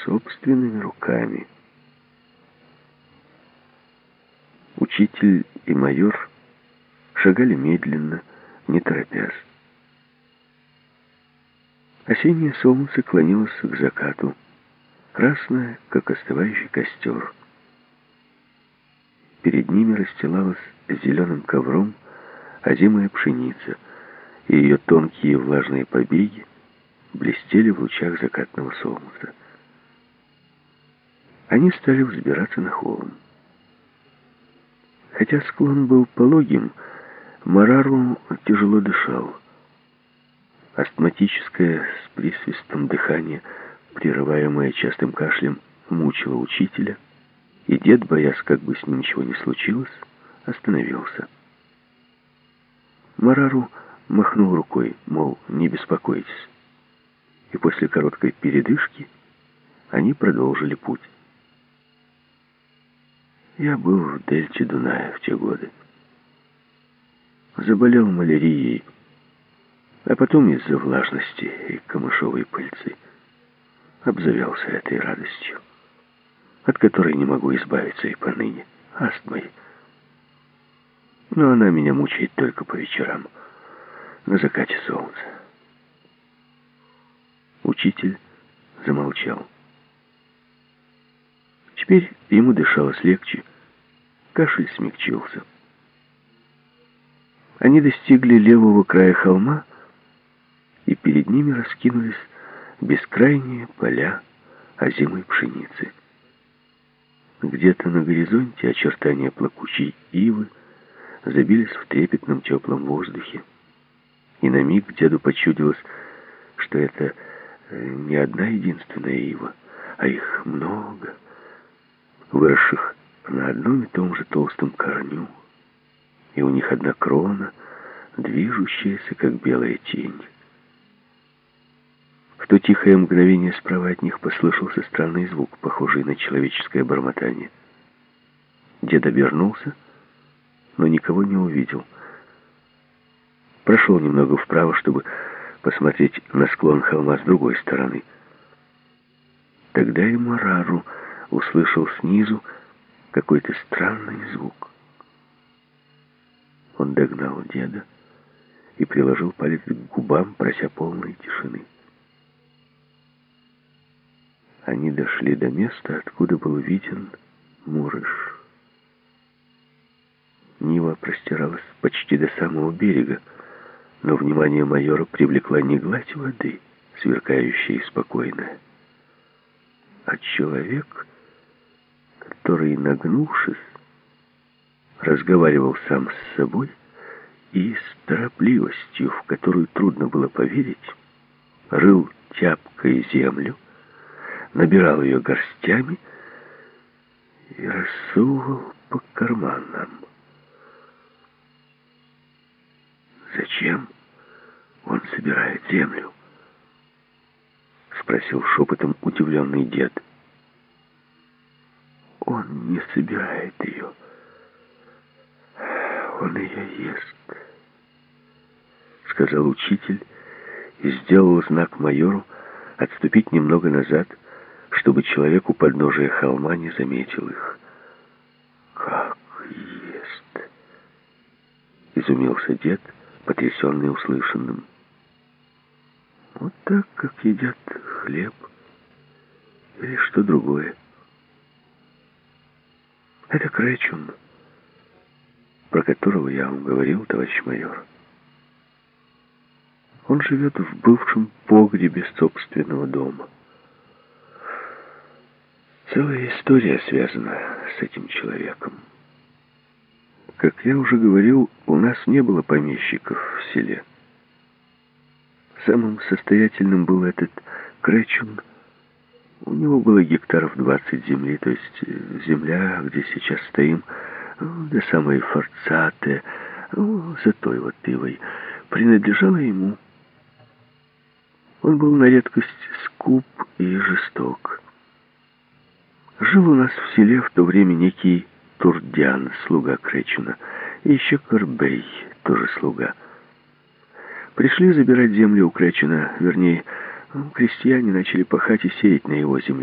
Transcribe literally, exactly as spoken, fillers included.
собственными руками. Учитель и майор шагали медленно, не торопясь. Осеннее солнце клонилось к закату, красное, как остывающий костер. Перед ними расстилалась зеленым ковром озимая пшеница, и ее тонкие влажные побеги блестели в лучах закатного солнца. Они стали взбираться на холм. Хотя склон был пологим, Марару тяжело дышал. Астматическое с присвистом дыхание, прерываемое частым кашлем, мучило учителя, и дед, боясь, как бы с ним ничего не случилось, остановился. Марару махнул рукой, мол, не беспокойтесь. И после короткой передышки они продолжили путь. Я был в дельте Дуная в те годы. Заболел малярией, а потом из-за влажности и камышовой пыльцы обзавелся этой радостью, от которой не могу избавиться и поныне, астмой. Но она меня мучает только по вечерам, на закате солнца. Учитель замолчал. Теперь ему дышалось легче, кашель смягчился. Они достигли левого края холма, и перед ними раскинулись бескрайние поля озимой пшеницы. Где-то на горизонте очертания плакучей ивы забились в трепетном теплом воздухе, и на миг деду почудилось, что это не одна единственная ива, а их много, выросших на одном и том же толстом корню, и у них одна крона, движущаяся, как белая тень. В то тихое мгновение справа от них послышался странный звук, похожий на человеческое бормотание. Дед обернулся, но никого не увидел. Прошел немного вправо, чтобы посмотреть на склон холма с другой стороны. Тогда и Марару услышал снизу какой-то странный звук. Он догнал деда и приложил палец к губам, прося полной тишины. Они дошли до места, откуда был виден Мурыш. Нива простиралась почти до самого берега, но внимание майора привлекла не гладь воды, сверкающая и спокойная, а человек, который, нагнувшись, разговаривал сам с собой и с торопливостью, в которую трудно было поверить, рыл тяпкой землю, набирал ее горстями и рассовывал по карманам. «Зачем он собирает землю?» — спросил шепотом удивленный дед. «Он не собирает ее. Он ее ест», — сказал учитель и сделал знак майору отступить немного назад, чтобы человек у подножия холма не заметил их. «Как ест!» — изумился дед, потрясенный услышанным. «Вот так, как едят хлеб или что другое. Это Кречун, про которого я вам говорил, товарищ майор. Он живет в бывшем погребе собственного дома. Целая история связана с этим человеком. Как я уже говорил, у нас не было помещиков в селе. Самым состоятельным был этот Кречун. У него было гектаров двадцать земли, то есть земля, где сейчас стоим, до самой Форцаты, за той вот ивой, принадлежала ему. Он был на редкость скуп и жесток. Жил у нас в селе в то время некий Турдян, слуга Кречуна, и еще Корбей, тоже слуга. Пришли забирать землю у Кречуна, вернее, крестьяне начали пахать и сеять на его земле.